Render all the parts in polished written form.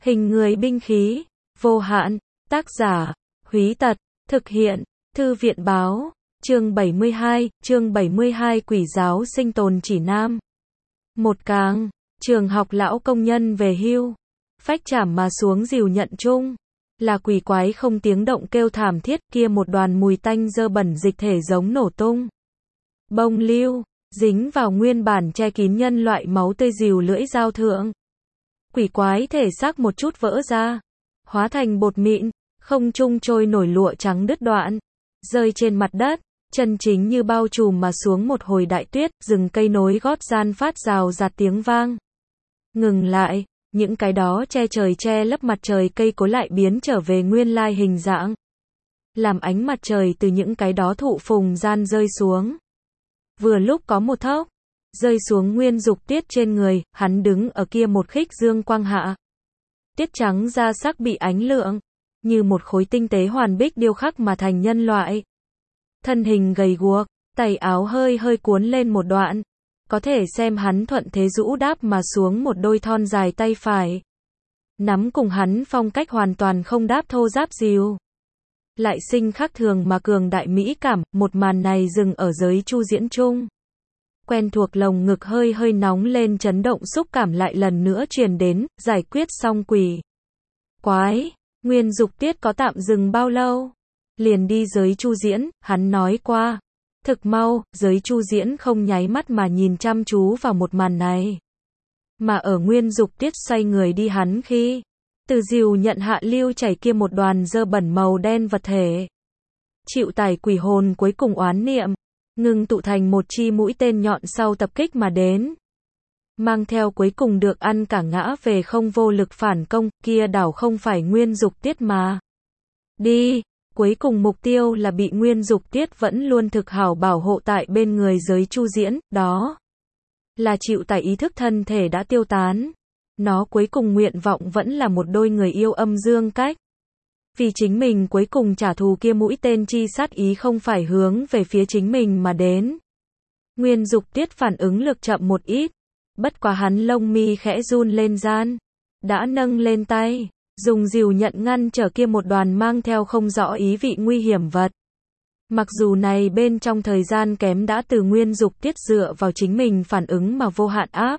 Hình người binh khí, vô hạn, tác giả, Húy Tật, thực hiện, Thư viện báo, chương 72, Quỷ giáo sinh tồn chỉ nam. Một càng, trường học lão công nhân về hưu, phách chảm mà xuống dìu nhận chung, là quỷ quái không tiếng động kêu thảm thiết kia một đoàn mùi tanh dơ bẩn dịch thể giống nổ tung. Bông lưu, dính vào nguyên bản che kín nhân loại máu tươi dìu lưỡi dao thượng. Quỷ quái thể xác một chút vỡ ra, hóa thành bột mịn, không trung trôi nổi lụa trắng đứt đoạn, rơi trên mặt đất, chân chính như bao trùm mà xuống một hồi đại tuyết, rừng cây nối gót gian phát rào rạt tiếng vang. Ngừng lại, những cái đó che trời che lấp mặt trời cây cối lại biến trở về nguyên lai hình dạng. Làm ánh mặt trời từ những cái đó thụ phùng gian rơi xuống. Vừa lúc có một thốc, rơi xuống Nguyên Dục Tiết trên người, hắn đứng ở kia một khích dương quang hạ. Tiết trắng da sắc bị ánh lượng, như một khối tinh tế hoàn bích điêu khắc mà thành nhân loại. Thân hình gầy guộc, tay áo hơi hơi cuốn lên một đoạn. Có thể xem hắn thuận thế rũ đáp mà xuống một đôi thon dài tay phải. Nắm cùng hắn phong cách hoàn toàn không đáp thô giáp dìu. Lại sinh khác thường mà cường đại mỹ cảm, một màn này dừng ở giới chu diễn chung. Quen thuộc lồng ngực hơi hơi nóng lên chấn động xúc cảm lại lần nữa truyền đến, giải quyết xong quỷ quái, Nguyên Dục Tiết có tạm dừng bao lâu? Liền đi giới chu diễn, hắn nói qua. Thực mau, giới chu diễn không nháy mắt mà nhìn chăm chú vào một màn này. Mà ở Nguyên Dục Tiết xoay người đi hắn khi, từ dìu nhận hạ lưu chảy kia một đoàn dơ bẩn màu đen vật thể. Chịu tải quỷ hồn cuối cùng oán niệm, ngừng tụ thành một chi mũi tên nhọn sau tập kích mà đến. Mang theo cuối cùng được ăn cả ngã về không vô lực phản công, kia đảo không phải Nguyên Dục Tiết mà. Đi, cuối cùng mục tiêu là bị Nguyên Dục Tiết vẫn luôn thực hảo bảo hộ tại bên người giới chu diễn, đó là chịu tải ý thức thân thể đã tiêu tán. Nó cuối cùng nguyện vọng vẫn là một đôi người yêu âm dương cách. Vì chính mình cuối cùng trả thù kia mũi tên chi sát ý không phải hướng về phía chính mình mà đến. Nguyên Dục Tiết phản ứng lực chậm một ít. Bất quá hắn lông mi khẽ run lên gian. Đã nâng lên tay, dùng dìu nhận ngăn trở kia một đoàn mang theo không rõ ý vị nguy hiểm vật. Mặc dù này bên trong thời gian kém đã từ Nguyên Dục Tiết dựa vào chính mình phản ứng mà vô hạn áp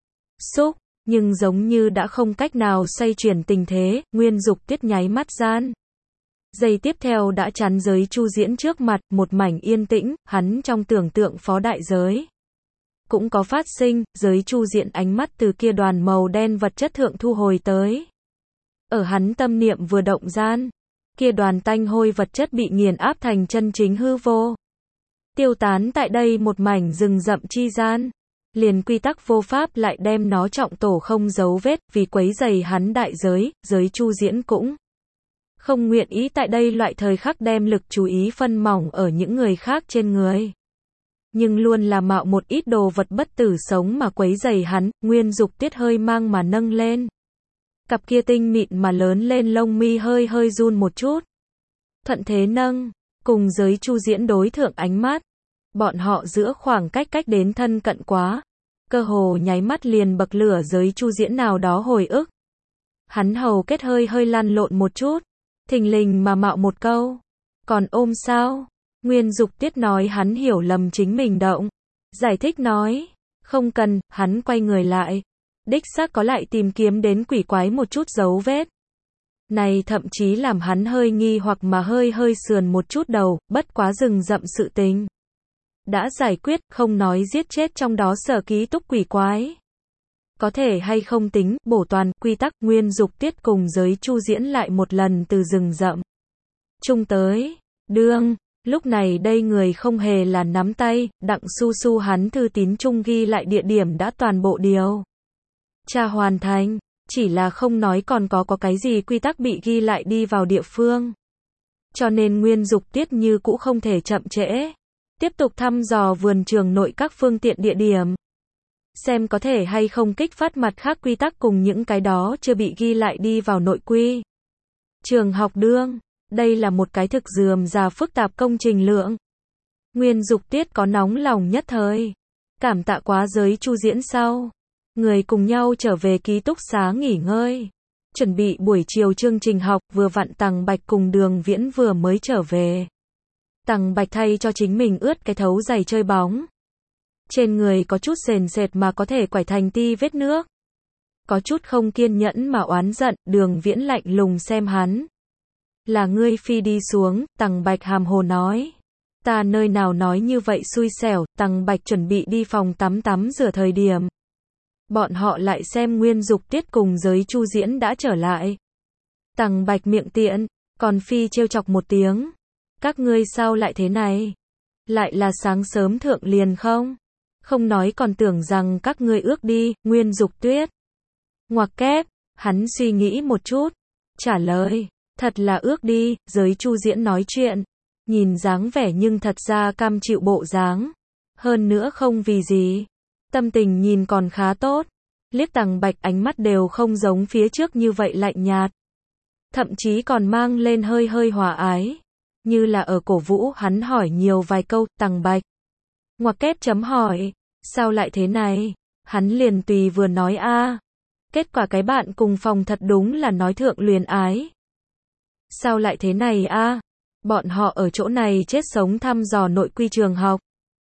xúc. Nhưng giống như đã không cách nào xoay chuyển tình thế, Nguyên Dục Tiết nháy mắt gian. Giây tiếp theo đã chắn giới chu diễn trước mặt, một mảnh yên tĩnh, hắn trong tưởng tượng phó đại giới. Cũng có phát sinh, giới chu diễn ánh mắt từ kia đoàn màu đen vật chất thượng thu hồi tới. Ở hắn tâm niệm vừa động gian, kia đoàn tanh hôi vật chất bị nghiền áp thành chân chính hư vô. Tiêu tán tại đây một mảnh rừng rậm chi gian. Liền quy tắc vô pháp lại đem nó trọng tổ không dấu vết, vì quấy rầy hắn đại giới chu diễn cũng không nguyện ý tại đây loại thời khắc đem lực chú ý phân mỏng ở những người khác trên người. Nhưng luôn là mạo một ít đồ vật bất tử sống mà quấy rầy hắn, Nguyên Dục Tiết hơi mang mà nâng lên. Cặp kia tinh mịn mà lớn lên lông mi hơi hơi run một chút. Thuận thế nâng, cùng giới chu diễn đối thượng ánh mắt. Bọn họ giữa khoảng cách đến thân cận quá. Cơ hồ nháy mắt liền bậc lửa giới chu diễn nào đó hồi ức. Hắn hầu kết hơi hơi lăn lộn một chút. Thình lình mà mạo một câu. Còn ôm sao? Nguyên Dục Tiết nói hắn hiểu lầm chính mình động. Giải thích nói. Không cần, hắn quay người lại. Đích xác có lại tìm kiếm đến quỷ quái một chút dấu vết. Này thậm chí làm hắn hơi nghi hoặc mà hơi hơi sườn một chút đầu, bất quá rừng rậm sự tình. Đã giải quyết, không nói giết chết trong đó sở ký túc quỷ quái. Có thể hay không tính, bổ toàn, quy tắc, Nguyên Dục Tiết cùng giới chu diễn lại một lần từ rừng rậm. Chung tới, đương, lúc này đây người không hề là nắm tay, đặng su su hắn thư tín chung ghi lại địa điểm đã toàn bộ điều tra hoàn thành, chỉ là không nói còn có cái gì quy tắc bị ghi lại đi vào địa phương. Cho nên Nguyên Dục Tiết như cũ không thể chậm trễ. Tiếp tục thăm dò vườn trường nội các phương tiện địa điểm. Xem có thể hay không kích phát mặt khác quy tắc cùng những cái đó chưa bị ghi lại đi vào nội quy. Trường học đương, đây là một cái thực rườm rà phức tạp công trình lượng. Nguyên Dục Tiết có nóng lòng nhất thời. Cảm tạ quá giới chu diễn sau. Người cùng nhau trở về ký túc xá nghỉ ngơi. Chuẩn bị buổi chiều chương trình học, vừa vặn Tằng Bạch cùng Đường Viễn vừa mới trở về. Tằng Bạch thay cho chính mình ướt cái thấu giày chơi bóng. Trên người có chút sền sệt mà có thể quải thành ti vết nước. Có chút không kiên nhẫn mà oán giận, Đường Viễn lạnh lùng xem hắn. Là ngươi phi đi xuống, Tằng Bạch hàm hồ nói. Ta nơi nào nói như vậy xui xẻo, Tằng Bạch chuẩn bị đi phòng tắm rửa thời điểm. Bọn họ lại xem Nguyên Dục Tiết cùng Giới Chu Diễn đã trở lại. Tằng Bạch miệng tiện, còn phi trêu chọc một tiếng. Các ngươi sao lại thế này? Lại là sáng sớm thượng liền không? Không nói còn tưởng rằng các ngươi ước đi, Nguyên Dục Tuyết. Ngoặc kép, hắn suy nghĩ một chút. Trả lời, thật là ước đi, Giới Chu Diễn nói chuyện. Nhìn dáng vẻ nhưng thật ra cam chịu bộ dáng. Hơn nữa không vì gì. Tâm tình nhìn còn khá tốt. Liếc Tằng Bạch ánh mắt đều không giống phía trước như vậy lạnh nhạt. Thậm chí còn mang lên hơi hơi hòa ái. Như là ở cổ vũ hắn hỏi nhiều vài câu, Tằng Bạch. Ngoặc kép chấm hỏi. Sao lại thế này? Hắn liền tùy vừa nói a. Kết quả cái bạn cùng phòng thật đúng là nói thượng luyến ái. Sao lại thế này a? Bọn họ ở chỗ này chết sống thăm dò nội quy trường học.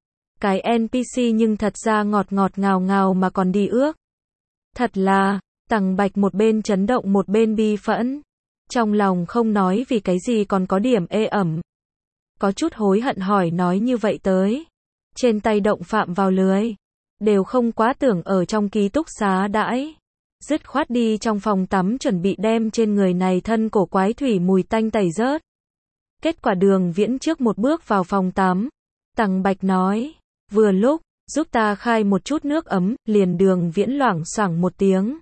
Cái NPC nhưng thật ra ngọt ngọt ngào ngào mà còn đi ước. Thật là, Tằng Bạch một bên chấn động một bên bi phẫn. Trong lòng không nói vì cái gì còn có điểm ê ẩm. Có chút hối hận hỏi nói như vậy tới. Trên tay động phạm vào lưới. Đều không quá tưởng ở trong ký túc xá đãi. Dứt khoát đi trong phòng tắm chuẩn bị đem trên người này thân cổ quái thủy mùi tanh tẩy rớt. Kết quả Đường Viễn trước một bước vào phòng tắm. Tằng Bạch nói, vừa lúc, giúp ta khai một chút nước ấm, liền Đường Viễn loảng xoảng một tiếng.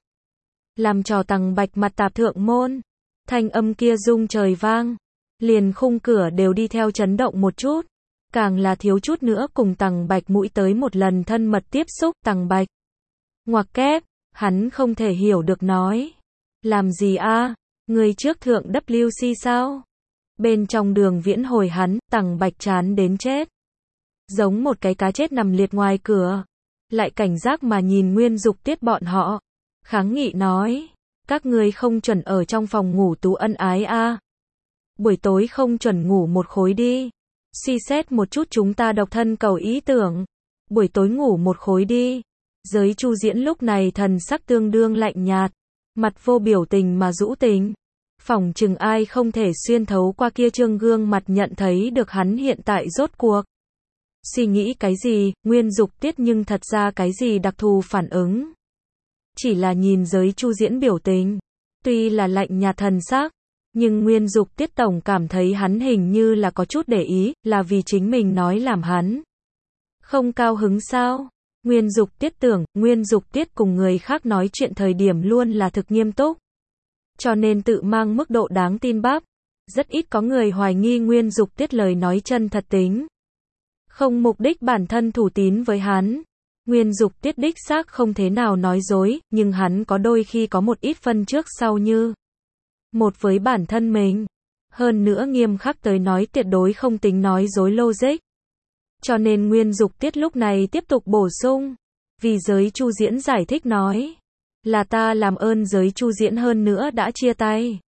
Làm cho Tằng Bạch mặt tạp thượng môn. Thanh âm kia rung trời vang. Liền khung cửa đều đi theo chấn động một chút. Càng là thiếu chút nữa cùng Tằng Bạch mũi tới một lần thân mật tiếp xúc. Tằng Bạch. Ngoặc kép, hắn không thể hiểu được nói. Làm gì a? Người trước thượng WC sao? Bên trong Đường Viễn hồi hắn, Tằng Bạch chán đến chết. Giống một cái cá chết nằm liệt ngoài cửa. Lại cảnh giác mà nhìn Nguyên Dục Tiết bọn họ. Kháng nghị nói. Các ngươi không chuẩn ở trong phòng ngủ tú ân ái a. Buổi tối không chuẩn ngủ một khối đi. Suy xét một chút chúng ta độc thân cầu ý tưởng. Buổi tối ngủ một khối đi. Giới Chu Diễn lúc này thần sắc tương đương lạnh nhạt. Mặt vô biểu tình mà rũ tình. Phỏng chừng ai không thể xuyên thấu qua kia trương gương mặt nhận thấy được hắn hiện tại rốt cuộc. Suy nghĩ cái gì, Nguyên Dục Tiết nhưng thật ra cái gì đặc thù phản ứng. Chỉ là nhìn Giới Chu Diễn biểu tình. Tuy là lạnh nhạt thần sắc, nhưng Nguyên Dục Tiết tổng cảm thấy hắn hình như là có chút để ý, là vì chính mình nói làm hắn không cao hứng sao? Nguyên Dục Tiết tưởng, Nguyên Dục Tiết cùng người khác nói chuyện thời điểm luôn là thực nghiêm túc. Cho nên tự mang mức độ đáng tin bắp. Rất ít có người hoài nghi Nguyên Dục Tiết lời nói chân thật tính. Không mục đích bản thân thủ tín với hắn. Nguyên Dục Tiết đích xác không thế nào nói dối, nhưng hắn có đôi khi có một ít phân trước sau như một với bản thân mình. Hơn nữa nghiêm khắc tới nói tuyệt đối không tính nói dối logic. Cho nên Nguyên Dục Tiết lúc này tiếp tục bổ sung. Vì Giới Chu Diễn giải thích nói. Là ta làm ơn Giới Chu Diễn hơn nữa đã chia tay.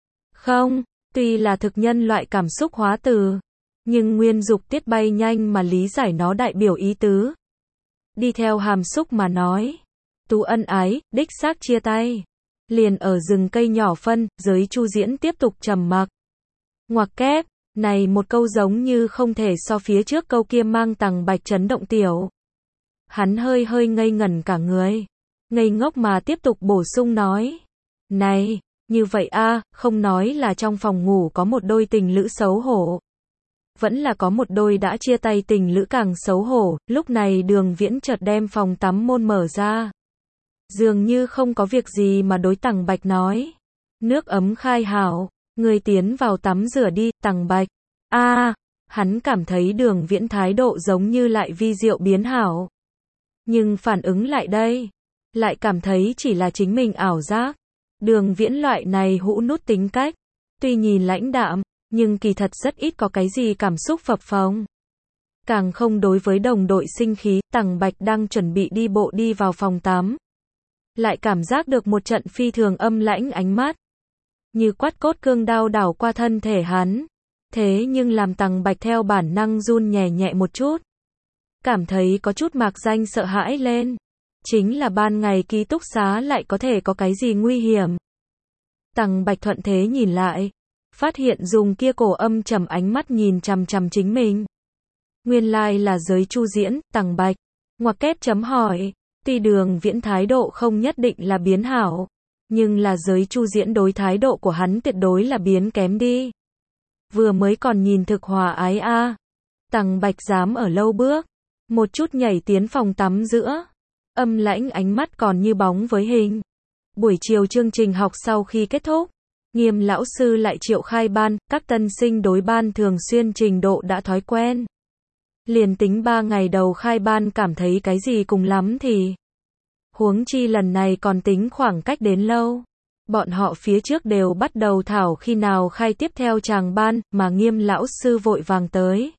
Không, tuy là thực nhân loại cảm xúc hóa từ. Nhưng Nguyên Dục Tiết bay nhanh mà lý giải nó đại biểu ý tứ. Đi theo hàm xúc mà nói. Tú ân ái, đích xác chia tay. Liền ở rừng cây nhỏ phân, Giới Chu Diễn tiếp tục trầm mặc. Ngoặc kép, này một câu giống như không thể so phía trước câu kia mang Tằng Bạch chấn động tiểu. Hắn hơi hơi ngây ngẩn cả người. Ngây ngốc mà tiếp tục bổ sung nói. Này, như vậy a, không nói là trong phòng ngủ có một đôi tình lữ xấu hổ. Vẫn là có một đôi đã chia tay tình lữ càng xấu hổ. Lúc này Đường Viễn chợt đem phòng tắm môn mở ra. Dường như không có việc gì mà đối Tằng Bạch nói. Nước ấm khai hảo. Người tiến vào tắm rửa đi, Tằng Bạch. Hắn cảm thấy Đường Viễn thái độ giống như lại vi diệu biến hảo. Nhưng phản ứng lại đây. Lại cảm thấy chỉ là chính mình ảo giác. Đường Viễn loại này hũ nút tính cách. Tuy nhìn lãnh đạm, nhưng kỳ thật rất ít có cái gì cảm xúc phập phồng. Càng không đối với đồng đội sinh khí. Tằng Bạch đang chuẩn bị đi bộ đi vào phòng tắm. Lại cảm giác được một trận phi thường âm lãnh ánh mắt. như quát cốt cương đao đảo qua thân thể hắn. Thế nhưng làm Tằng Bạch theo bản năng run nhẹ nhẹ một chút. Cảm thấy có chút mạc danh sợ hãi lên. Chính là ban ngày ký túc xá lại có thể có cái gì nguy hiểm. Tằng Bạch thuận thế nhìn lại. Phát hiện dùng kia cổ âm trầm ánh mắt nhìn chằm chằm chính mình. Nguyên lai là giới Chu Diễn, Tằng Bạch. Ngoặc kép chấm hỏi. Tuy Đường Viễn thái độ không nhất định là biến hảo. Nhưng là giới Chu Diễn đối thái độ của hắn tuyệt đối là biến kém đi. Vừa mới còn nhìn thực hòa ái a. Tằng Bạch dám ở lâu bước. Một chút nhảy tiến phòng tắm giữa. Âm lãnh ánh mắt còn như bóng với hình. Buổi chiều chương trình học sau khi kết thúc. Nghiêm lão sư lại triệu khai ban, các tân sinh đối ban thường xuyên trình độ đã thói quen. Liền tính 3 ngày đầu khai ban cảm thấy cái gì cùng lắm thì. Huống chi lần này còn tính khoảng cách đến lâu. Bọn họ phía trước đều bắt đầu thảo khi nào khai tiếp theo chàng ban, mà Nghiêm lão sư vội vàng tới.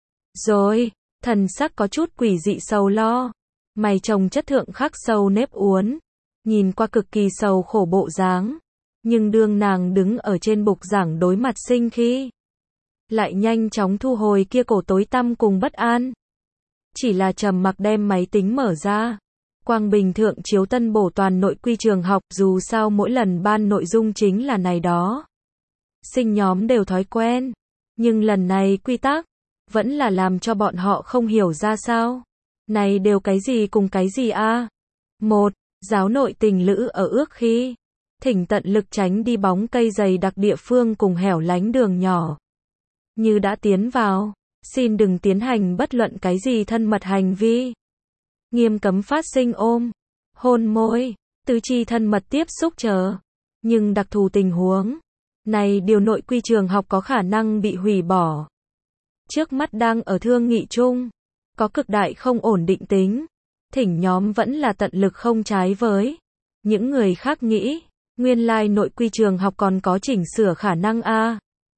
Rồi, thần sắc có chút quỷ dị sầu lo. Mày chồng chất thượng khắc sâu nếp uốn. Nhìn qua cực kỳ sầu khổ bộ dáng. Nhưng đương nàng đứng ở trên bục giảng đối mặt sinh khi. Lại nhanh chóng thu hồi kia cổ tối tăm cùng bất an. Chỉ là trầm mặc đem máy tính mở ra. Quang Bình thượng chiếu tân bổ toàn nội quy trường học, dù sao mỗi lần ban nội dung chính là này đó. Sinh nhóm đều thói quen. Nhưng lần này quy tắc, vẫn là làm cho bọn họ không hiểu ra sao. Này đều cái gì cùng cái gì a? 1. Giáo nội tình lữ ở ước khi. Thỉnh tận lực tránh đi bóng cây dày đặc địa phương cùng hẻo lánh đường nhỏ. Như đã tiến vào, xin đừng tiến hành bất luận cái gì thân mật hành vi. Nghiêm cấm phát sinh ôm, hôn môi, tứ chi thân mật tiếp xúc chờ. Nhưng đặc thù tình huống này điều nội quy trường học có khả năng bị hủy bỏ. Trước mắt đang ở thương nghị chung, có cực đại không ổn định tính. Thỉnh nhóm vẫn là tận lực không trái với những người khác nghĩ. Nguyên lai nội quy trường học còn có chỉnh sửa khả năng a.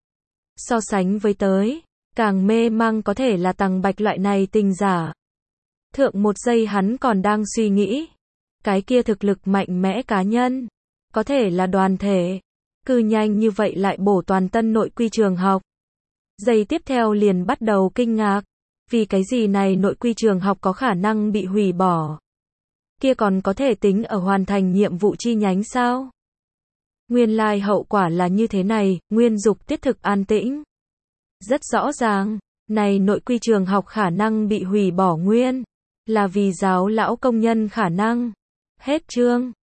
So sánh với tới, càng mê mang có thể là Tằng Bạch loại này tình giả. Thượng một giây hắn còn đang suy nghĩ, cái kia thực lực mạnh mẽ cá nhân, có thể là đoàn thể, cư nhanh như vậy lại bổ toàn tân nội quy trường học. Giây tiếp theo liền bắt đầu kinh ngạc, vì cái gì này nội quy trường học có khả năng bị hủy bỏ. Kia còn có thể tính ở hoàn thành nhiệm vụ chi nhánh sao? Nguyên lai hậu quả là như thế này, Nguyên Dục tiết thực an tĩnh. Rất rõ ràng, này nội quy trường học khả năng bị hủy bỏ nguyên, là vì giáo lão công nhân khả năng. Hết chương.